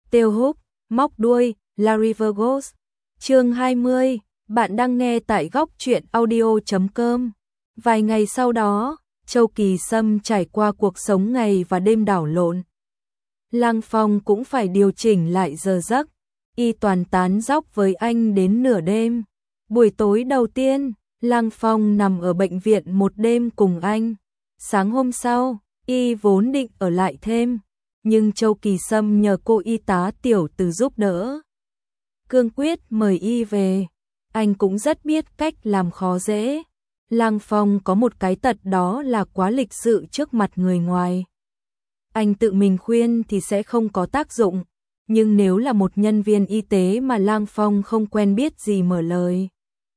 Tiêu Húc, móc đuôi, Larry Virgos. Chương 20, bạn đang nghe tại góc truyện audio.com. Vài ngày sau đó, Châu Kỳ Sâm trải qua cuộc sống ngày và đêm đảo lộn. Lăng Phong cũng phải điều chỉnh lại giờ giấc, y toàn tán dóc với anh đến nửa đêm. Buổi tối đầu tiên, Lăng Phong nằm ở bệnh viện một đêm cùng anh. Sáng hôm sau, y vốn định ở lại thêm, nhưng Châu Kỳ Sâm nhờ cô y tá Tiểu Từ giúp đỡ. Cương quyết mời y về, anh cũng rất biết cách làm khó dễ. Lăng Phong có một cái tật đó là quá lịch sự trước mặt người ngoài. Anh tự mình khuyên thì sẽ không có tác dụng, nhưng nếu là một nhân viên y tế mà Lăng Phong không quen biết gì mở lời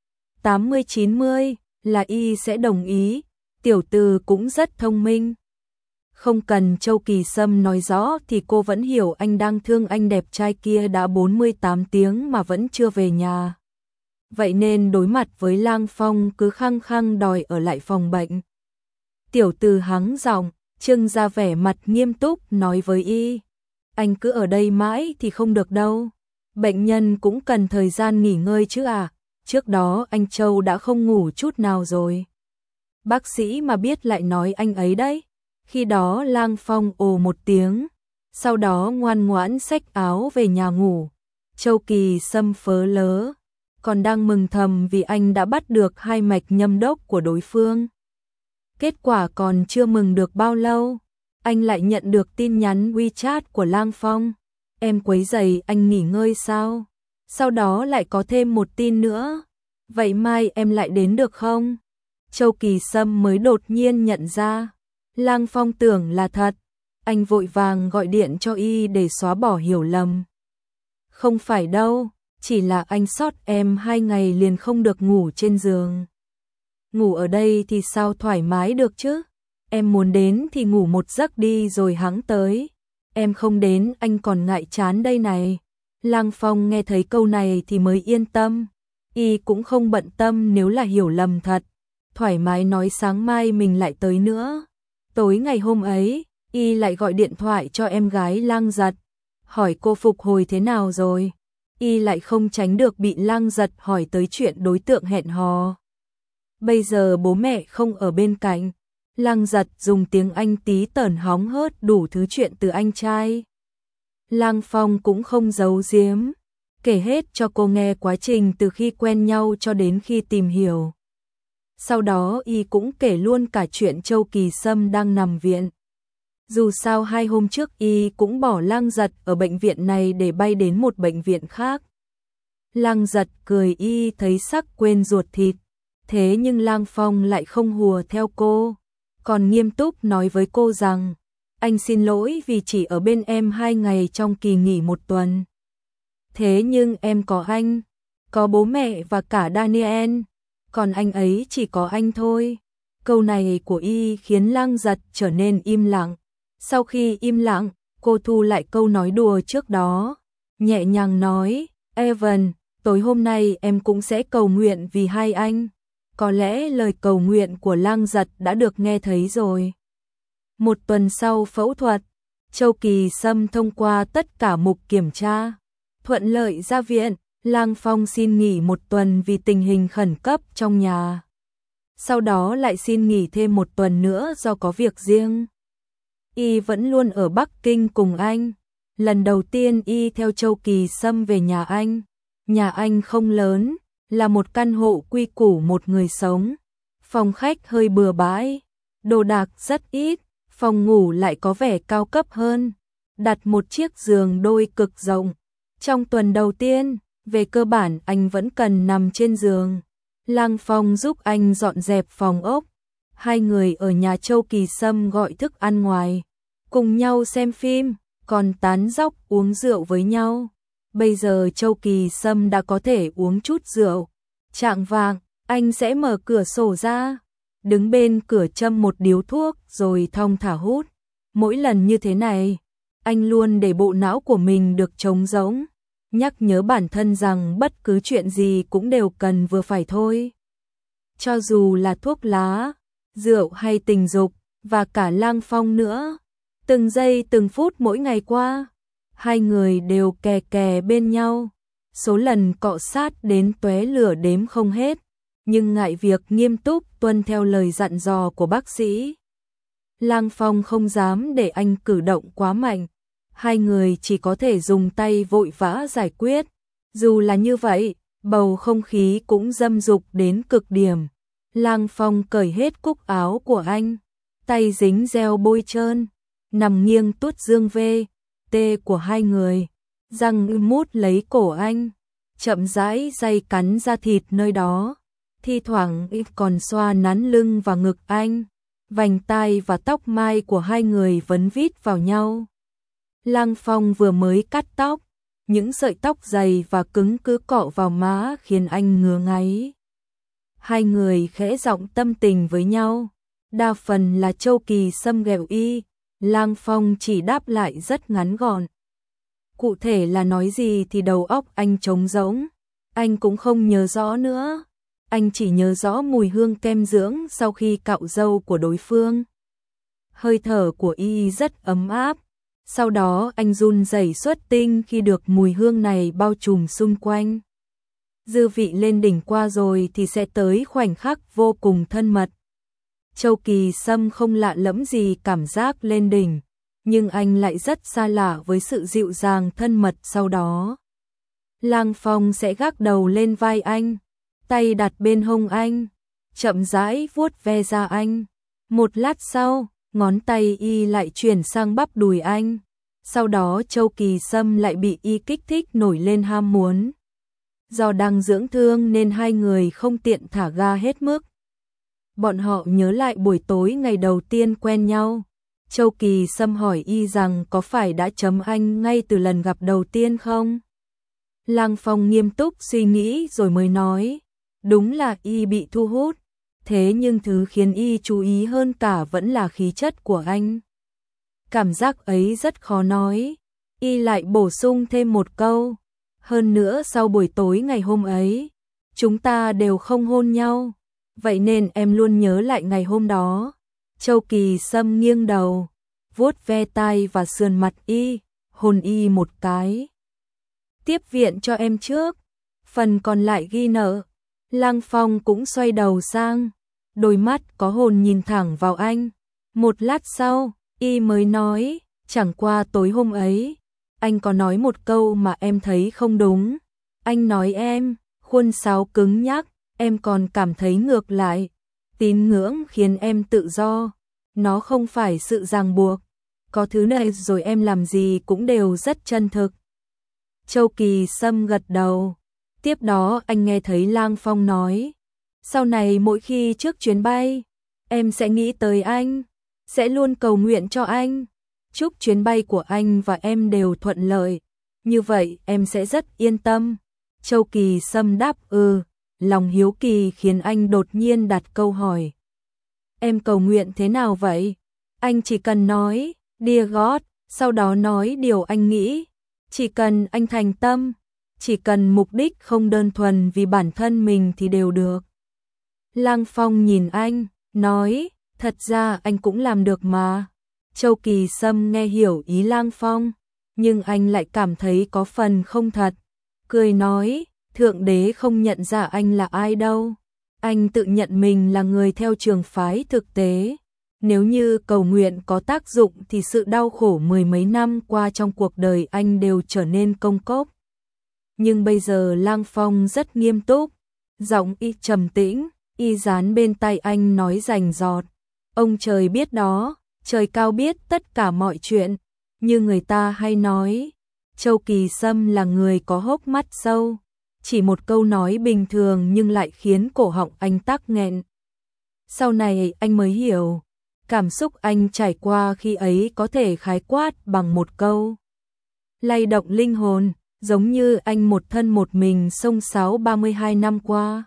80-90 là y sẽ đồng ý. Tiểu Từ cũng rất thông minh. Không cần Châu Kỳ Sâm nói rõ thì cô vẫn hiểu anh đang thương anh đẹp trai kia đã 48 tiếng mà vẫn chưa về nhà. Vậy nên đối mặt với Lăng Phong cứ khăng khăng đòi ở lại phòng bệnh. Tiểu Từ hắng giọng, trưng ra vẻ mặt nghiêm túc nói với y. Anh cứ ở đây mãi thì không được đâu. Bệnh nhân cũng cần thời gian nghỉ ngơi chứ à. Trước đó anh Châu đã không ngủ chút nào rồi. Bác sĩ mà biết lại nói anh ấy đấy. Khi đó Lăng Phong ồ một tiếng, sau đó ngoan ngoãn xách áo về nhà ngủ. Châu Kỳ Sâm phớ lớ, còn đang mừng thầm vì anh đã bắt được hai mạch nhâm đốc của đối phương. Kết quả còn chưa mừng được bao lâu, anh lại nhận được tin nhắn WeChat của Lăng Phong. Em quấy rầy anh nghỉ ngơi sao? Sau đó lại có thêm một tin nữa. Vậy mai em lại đến được không? Châu Kỳ Sâm mới đột nhiên nhận ra. Lăng Phong tưởng là thật. Anh vội vàng gọi điện cho y để xóa bỏ hiểu lầm. Không phải đâu, chỉ là anh sót em 2 ngày liền không được ngủ trên giường. Ngủ ở đây thì sao thoải mái được chứ? Em muốn đến thì ngủ một giấc đi rồi hẵng tới. Em không đến anh còn ngại chán đây này. Lăng Phong nghe thấy câu này thì mới yên tâm. Y cũng không bận tâm nếu là hiểu lầm thật. Thoải mái nói sáng mai mình lại tới nữa. Tối ngày hôm ấy, y lại gọi điện thoại cho em gái Lăng Giật, hỏi cô phục hồi thế nào rồi. Y lại không tránh được bị Lăng Giật hỏi tới chuyện đối tượng hẹn hò. Bây giờ bố mẹ không ở bên cạnh, Lăng Giật dùng tiếng Anh tí tởn hóng hớt đủ thứ chuyện từ anh trai. Lăng Phong cũng không giấu giếm, kể hết cho cô nghe quá trình từ khi quen nhau cho đến khi tìm hiểu. Sau đó y cũng kể luôn cả chuyện Châu Kỳ Sâm đang nằm viện. Dù sao 2 hôm trước y cũng bỏ Lăng Giật ở bệnh viện này để bay đến một bệnh viện khác. Lăng Giật cười y thấy sắc quên ruột thịt. Thế nhưng Lăng Phong lại không hùa theo cô, còn nghiêm túc nói với cô rằng anh xin lỗi vì chỉ ở bên em 2 ngày trong kỳ nghỉ 1 tuần. Thế nhưng em có anh, có bố mẹ và cả Daniel, còn anh ấy chỉ có anh thôi. Câu này của y khiến Lăng Giật trở nên im lặng. Sau khi im lặng, cô thu lại câu nói đùa trước đó, nhẹ nhàng nói, Evan, tối hôm nay em cũng sẽ cầu nguyện vì hai anh. Có lẽ lời cầu nguyện của Lăng Giật đã được nghe thấy rồi. 1 tuần sau phẫu thuật, Châu Kỳ Sâm thông qua tất cả mục kiểm tra, thuận lợi ra viện. Lăng Phong xin nghỉ 1 tuần vì tình hình khẩn cấp trong nhà. Sau đó lại xin nghỉ thêm 1 tuần nữa do có việc riêng. Y vẫn luôn ở Bắc Kinh cùng anh. Lần đầu tiên y theo Châu Kỳ Sâm về nhà anh. Nhà anh không lớn, là một căn hộ quy củ một người sống. Phòng khách hơi bừa bãi, đồ đạc rất ít, phòng ngủ lại có vẻ cao cấp hơn. Đặt một chiếc giường đôi cực rộng. Trong tuần đầu tiên, về cơ bản anh vẫn cần nằm trên giường. Lăng Phong giúp anh dọn dẹp phòng ốc. 2 người ở nhà Châu Kỳ Sâm gọi thức ăn ngoài, cùng nhau xem phim, còn tán dóc uống rượu với nhau. Bây giờ Châu Kỳ Sâm đã có thể uống chút rượu. Chạng vạng, anh sẽ mở cửa sổ ra, đứng bên cửa châm một điếu thuốc rồi thong thả hút. Mỗi lần như thế này, anh luôn để bộ não của mình được trống rỗng, nhắc nhớ bản thân rằng bất cứ chuyện gì cũng đều cần vừa phải thôi. Cho dù là thuốc lá, rượu hay tình dục, và cả Lăng Phong nữa. Từng giây từng phút mỗi ngày qua, Hai người đều kè kè bên nhau, số lần cọ sát đến tóe lửa đếm không hết, nhưng ngại việc nghiêm túc tuân theo lời dặn dò của bác sĩ, Lang Phong không dám để anh cử động quá mạnh, hai người chỉ có thể dùng tay vội vã giải quyết. Dù là như vậy, bầu không khí cũng dâm dục đến cực điểm. Lang Phong cởi hết cúc áo của anh, tay dính gel bôi trơn, nằm nghiêng tuốt dương vê, tê của hai người, răng mút lấy cổ anh, chậm rãi day cắn da thịt nơi đó, thi thoảng còn xoa nắn lưng và ngực anh, vành tai và tóc mai của hai người vấn vít vào nhau. Lang Phong vừa mới cắt tóc, những sợi tóc dày và cứng cứ cọ vào má khiến anh ngứa ngáy. Hai người khẽ giọng tâm tình với nhau, đa phần là Châu Kỳ Sâm ghẹo y, Lang Phong chỉ đáp lại rất ngắn gọn. Cụ thể là nói gì thì đầu óc anh trống rỗng, anh cũng không nhớ rõ nữa. Anh chỉ nhớ rõ mùi hương kem dưỡng sau khi cạo râu của đối phương. Hơi thở của y rất ấm áp. Sau đó anh run rẩy xuất tinh khi được mùi hương này bao trùm xung quanh. Dư vị lên đỉnh qua rồi thì sẽ tới khoảnh khắc vô cùng thân mật. Châu Kỳ Sâm không lạ lẫm gì cảm giác lên đỉnh, nhưng anh lại rất xa lạ với sự dịu dàng thân mật sau đó. Lang Phong sẽ gác đầu lên vai anh, tay đặt bên hông anh, chậm rãi vuốt ve da anh. Một lát sau, ngón tay y lại chuyển sang bắp đùi anh. Sau đó Châu Kỳ Sâm lại bị y kích thích nổi lên ham muốn. Do đang dưỡng thương nên hai người không tiện thả ga hết mức. Bọn họ nhớ lại buổi tối ngày đầu tiên quen nhau. Châu Kỳ Sâm hỏi y rằng có phải đã chấm anh ngay từ lần gặp đầu tiên không? Lang Phong nghiêm túc suy nghĩ rồi mới nói, đúng là y bị thu hút, thế nhưng thứ khiến y chú ý hơn cả vẫn là khí chất của anh. Cảm giác ấy rất khó nói. Y lại bổ sung thêm một câu, hơn nữa sau buổi tối ngày hôm ấy, chúng ta đều không hôn nhau, vậy nên em luôn nhớ lại ngày hôm đó. Châu Kỳ Sâm nghiêng đầu, vuốt ve tai và sườn mặt y, hôn y một cái. Tiếp viện cho em trước, phần còn lại ghi nợ. Lang Phong cũng xoay đầu sang, đôi mắt có hồn nhìn thẳng vào anh. Một lát sau, y mới nói, chẳng qua tối hôm ấy, anh có nói một câu mà em thấy không đúng. Anh nói em, khuôn sáo cứng nhắc, em còn cảm thấy ngược lại. Tín ngưỡng khiến em tự do, nó không phải sự ràng buộc. Có thứ này rồi em làm gì cũng đều rất chân thực. Châu Kỳ Sâm gật đầu. Tiếp đó anh nghe thấy Lang Phong nói, sau này mỗi khi trước chuyến bay, em sẽ nghĩ tới anh, sẽ luôn cầu nguyện cho anh, chúc chuyến bay của anh và em đều thuận lợi, như vậy em sẽ rất yên tâm. Châu Kỳ Sâm đáp lòng hiếu kỳ khiến anh đột nhiên đặt câu hỏi. Em cầu nguyện thế nào vậy? Anh chỉ cần nói, Dear God, sau đó nói điều anh nghĩ, chỉ cần anh thành tâm, chỉ cần mục đích không đơn thuần vì bản thân mình thì đều được. Lang Phong nhìn anh, nói, thật ra anh cũng làm được mà. Châu Kỳ Sâm nghe hiểu ý Lang Phong, nhưng anh lại cảm thấy có phần không thật. Cười nói, Thượng Đế không nhận ra anh là ai đâu. Anh tự nhận mình là người theo trường phái thực tế. Nếu như cầu nguyện có tác dụng thì sự đau khổ mười mấy năm qua trong cuộc đời anh đều trở nên công cốc. Nhưng bây giờ Lang Phong rất nghiêm túc, giọng y trầm tĩnh, y dán bên tai anh nói rành rọt. Ông trời biết đó, trời cao biết tất cả mọi chuyện, như người ta hay nói. Châu Kỳ Sâm là người có hốc mắt sâu, chỉ một câu nói bình thường nhưng lại khiến cổ họng anh tắc nghẹn. Sau này anh mới hiểu, cảm xúc anh trải qua khi ấy có thể khái quát bằng một câu. Lay động linh hồn, giống như anh một thân một mình xông xáo 32 năm qua.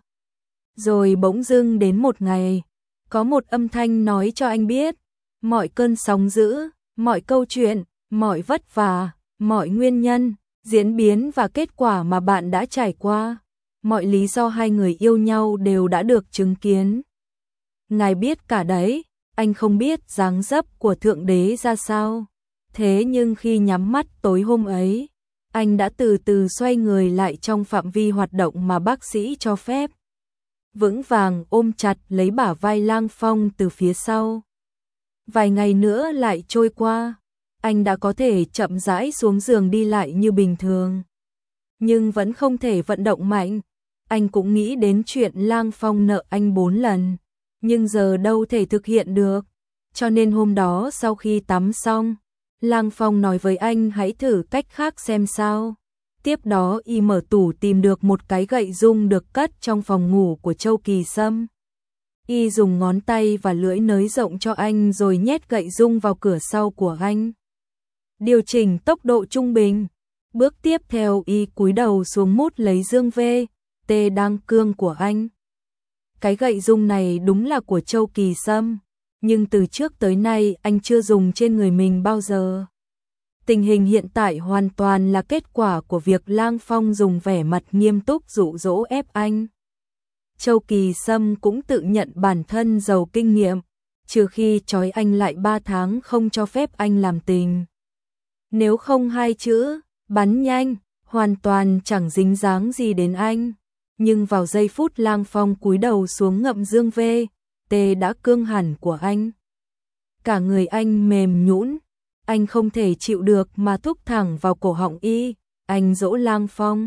Rồi bỗng dưng đến một ngày, có một âm thanh nói cho anh biết, mọi cơn sóng dữ, mọi câu chuyện, mọi vất vả, mọi nguyên nhân, diễn biến và kết quả mà bạn đã trải qua, mọi lý do hai người yêu nhau đều đã được chứng kiến. Ngài biết cả đấy, anh không biết dáng dấp của Thượng Đế ra sao. Thế nhưng khi nhắm mắt tối hôm ấy, anh đã từ từ xoay người lại trong phạm vi hoạt động mà bác sĩ cho phép. Vững vàng ôm chặt lấy bả vai Lang Phong từ phía sau. Vài ngày nữa lại trôi qua, anh đã có thể chậm rãi xuống giường đi lại như bình thường. Nhưng vẫn không thể vận động mạnh. Anh cũng nghĩ đến chuyện Lang Phong nợ anh 4 lần, nhưng giờ đâu thể thực hiện được. Cho nên hôm đó sau khi tắm xong, Lang Phong nói với anh hãy thử cách khác xem sao. Tiếp đó y mở tủ tìm được một cái gậy rung được cất trong phòng ngủ của Châu Kỳ Sâm. Y dùng ngón tay và lưỡi nới rộng cho anh rồi nhét gậy rung vào cửa sau của anh. Điều chỉnh tốc độ trung bình. Bước tiếp theo y cúi đầu xuống mút lấy dương V.T đang cương của anh. Cái gậy rung này đúng là của Châu Kỳ Sâm, nhưng từ trước tới nay anh chưa dùng trên người mình bao giờ. Tình hình hiện tại hoàn toàn là kết quả của việc Lang Phong dùng vẻ mặt nghiêm túc dụ dỗ ép anh. Châu Kỳ Sâm cũng tự nhận bản thân giàu kinh nghiệm, trừ khi trói anh lại 3 tháng không cho phép anh làm tình. Nếu không hai chữ, bắn nhanh, hoàn toàn chẳng dính dáng gì đến anh. Nhưng vào giây phút Lang Phong cúi đầu xuống ngậm dương V.T đã cương hẳn của anh. Cả người anh mềm nhũn, anh không thể chịu được mà thúc thẳng vào cổ họng y, anh dỗ Lang Phong.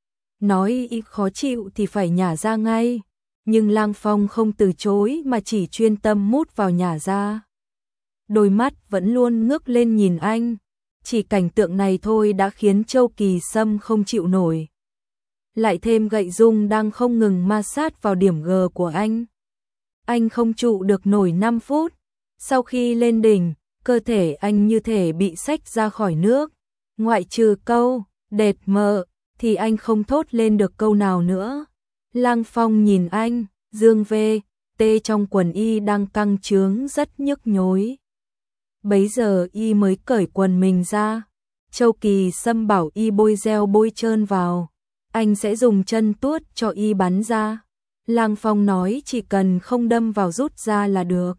Nói y khó chịu thì phải nhả ra ngay, nhưng Lang Phong không từ chối mà chỉ chuyên tâm mút vào nhả ra. Đôi mắt vẫn luôn ngước lên nhìn anh, chỉ cảnh tượng này thôi đã khiến Châu Kỳ Sâm không chịu nổi. Lại thêm gậy rung đang không ngừng ma sát vào điểm G của anh. Anh không trụ được nổi 5 phút, sau khi lên đỉnh, cơ thể anh như thể bị xách ra khỏi nước. Ngoại trừ câu, đệt mờ, thì anh không thốt lên được câu nào nữa. Lang Phong nhìn anh, dương V.T trong quần y đang căng trướng rất nhức nhối. Bấy giờ y mới cởi quần mình ra. Châu Kỳ Sâm bảo y bôi gel bôi trơn vào, anh sẽ dùng chân tuốt cho y bắn ra. Lang Phong nói chỉ cần không đâm vào rút ra là được.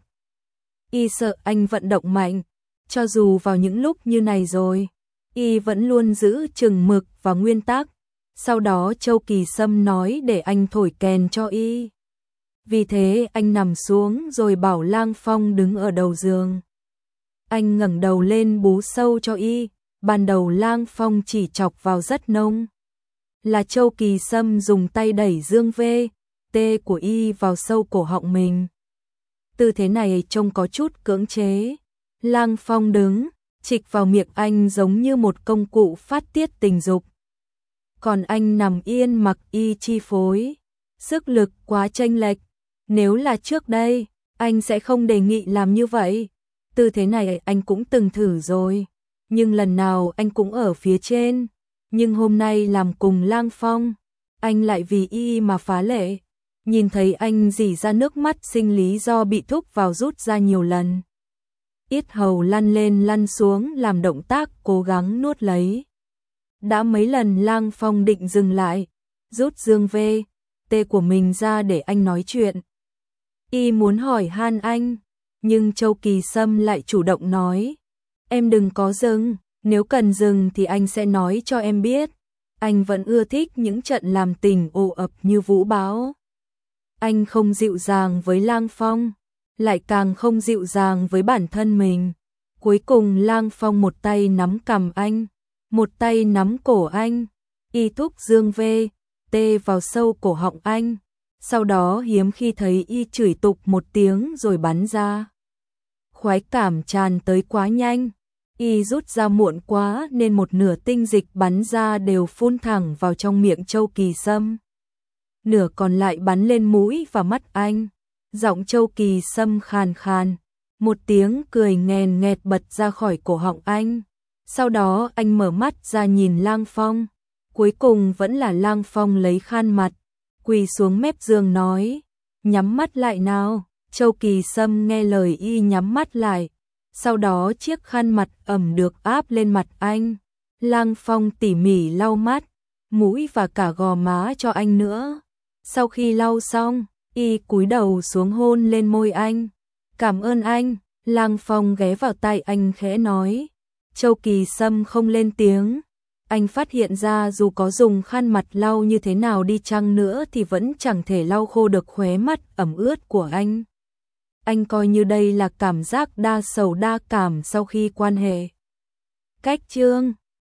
Y sợ anh vận động mạnh, cho dù vào những lúc như này rồi, y vẫn luôn giữ chừng mực và nguyên tắc. Sau đó Châu Kỳ Sâm nói để anh thổi kèn cho y. Vì thế anh nằm xuống rồi bảo Lang Phong đứng ở đầu giường. Anh ngẩng đầu lên bú sâu cho y. Ban đầu Lang Phong chỉ chọc vào rất nông. Là Châu Kỳ Sâm dùng tay đẩy dương V.T của y vào sâu cổ họng mình. Tư thế này trông có chút cưỡng chế. Lang Phong đứng, chịch vào miệng anh giống như một công cụ phát tiết tình dục. Còn anh nằm yên mặc y chi phối. Sức lực quá chênh lệch. Nếu là trước đây, anh sẽ không đề nghị làm như vậy. Tư thế này anh cũng từng thử rồi, nhưng lần nào anh cũng ở phía trên. Nhưng hôm nay làm cùng Lang Phong, anh lại vì y mà phá lệ. Nhìn thấy anh rỉ ra nước mắt sinh lý do bị thúc vào rút ra nhiều lần. Yết hầu lăn lên lăn xuống làm động tác cố gắng nuốt lấy. Đã mấy lần Lang Phong định dừng lại, rút dương V.T của mình ra để anh nói chuyện. Y muốn hỏi han anh, nhưng Châu Kỳ Sâm lại chủ động nói. Em đừng có dừng, nếu cần dừng thì anh sẽ nói cho em biết. Anh vẫn ưa thích những trận làm tình ồ ập như vũ bão. Anh không dịu dàng với Lang Phong, lại càng không dịu dàng với bản thân mình. Cuối cùng Lang Phong một tay nắm cằm anh, một tay nắm cổ anh, y thúc dương V.T vào sâu cổ họng anh. Sau đó hiếm khi thấy y chửi tục một tiếng rồi bắn ra. Khoái cảm tràn tới quá nhanh, y rút ra muộn quá nên một nửa tinh dịch bắn ra đều phun thẳng vào trong miệng Châu Kỳ Sâm. Nửa còn lại bắn lên mũi và mắt anh. Giọng Châu Kỳ Sâm khàn khàn, một tiếng cười nghèn nghẹt bật ra khỏi cổ họng anh. Sau đó anh mở mắt ra nhìn Lang Phong. Cuối cùng vẫn là Lang Phong lấy khăn mặt, quỳ xuống mép giường nói, nhắm mắt lại nào. Châu Kỳ Sâm nghe lời y nhắm mắt lại. Sau đó chiếc khăn mặt ẩm được áp lên mặt anh. Lang Phong tỉ mỉ lau mắt, mũi và cả gò má cho anh nữa. Sau khi lau xong, y cúi đầu xuống hôn lên môi anh. Cảm ơn anh. Lang Phong ghé vào tai anh khẽ nói, Châu Kỳ Sâm không lên tiếng. Anh phát hiện ra dù có dùng khăn mặt lau như thế nào đi chăng nữa thì vẫn chẳng thể lau khô được khóe mắt ẩm ướt của anh. Anh coi như đây là cảm giác đa sầu đa cảm sau khi quan hệ. Cách chương